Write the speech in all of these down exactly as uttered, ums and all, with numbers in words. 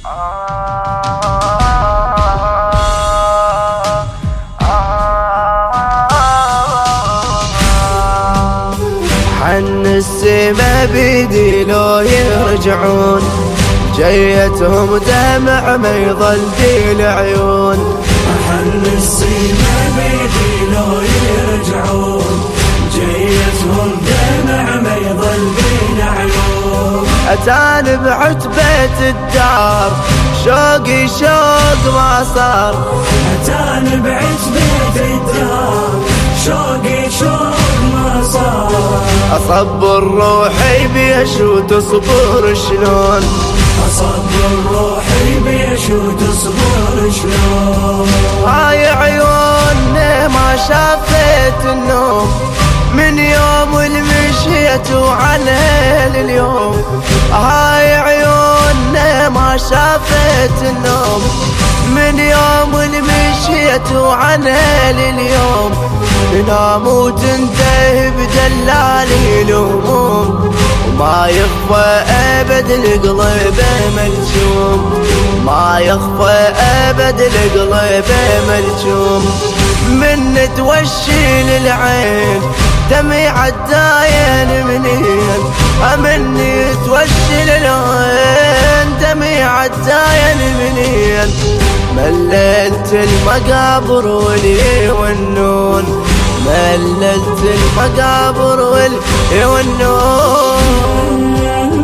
حن السما بيدي لو يرجعون، جيتهم دمع ما يظل في العيون. حن السما بيدي لو يرجعون، جيتهم دمع ما يظل في العيون. أتاني بعتبة الدار شوقي شوق ما صار، أتاني بعتبة الدار شوقي شوق ما صار. أصبر روحي بيش وتصبر شلون، أصبر روحي بيش وتصبر شلون. هاي عيوني ما شافت النوم من يوم اللي مشيت وعنها لليوم. هاي عيوني ما شافت النوم من يوم اللي مشيت وعنها لليوم. تنام وتنتهي بدلالي الهموم، وما يخفى أبد القلب ملجوم، ما يخفى أبد القلب ملجوم. من توشي للعين دمع الداين منين، مني توشي للعين دمع الداين منين. مللت المقابر والي والنون، مللت المقابر والي والنون.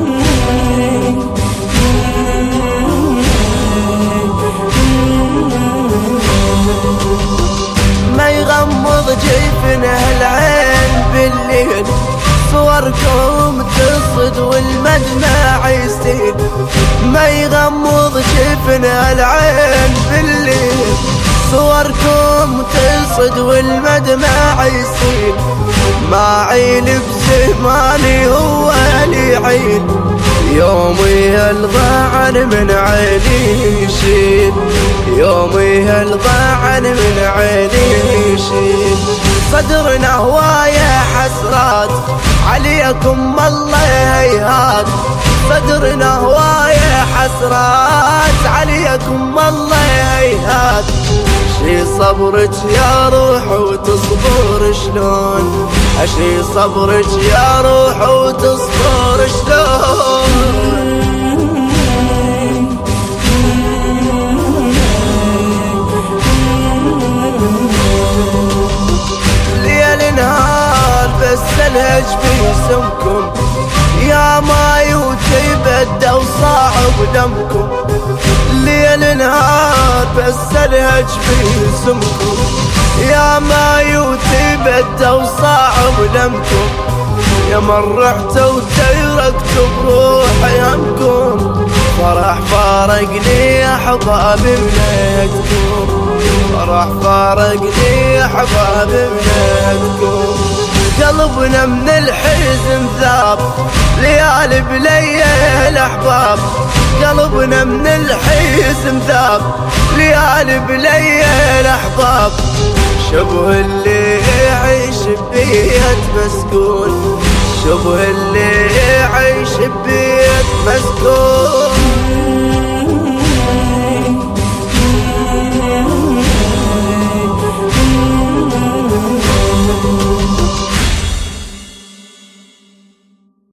ما يغمض جفنه العين بالليل، صوركم تصد والمدمع يسيل. ما يغمض جفنه العين بالليل، صوركم تصد والمدمع يسيل. ما عيل بزماني هو اللي عيل، يومي الضعن من عيني يشيل، يومي الضعن من عيني يشيل. صدرنا هواية حسرات عليكم الله هيهات، صدرنا هواية حسرات عليكم الله هيهات. شي صبرك يا روح وتصبر شلون، اشي صبرك يا روح وتصبر شلون. ليل نهار بس الهج باسمكم، يا ما يتبدى وصعب دمكم. ليل نهار بس الهج باسمكم، يا ما يتبدى وصعب دمكم. يا من رحتوا وتركتوا بروحي همكم، فرح فارقني احباب بلادكم، فرح فارقني احباب بلادكم. قلبنا من الحزن ذاب ليالي بليه الاحباب، قلبنا من الحزن ذاب ليالي بليه الاحباب. شبه اللي يعيش ببيت مسكون، شبه اللي يعيش ببيت مسكون.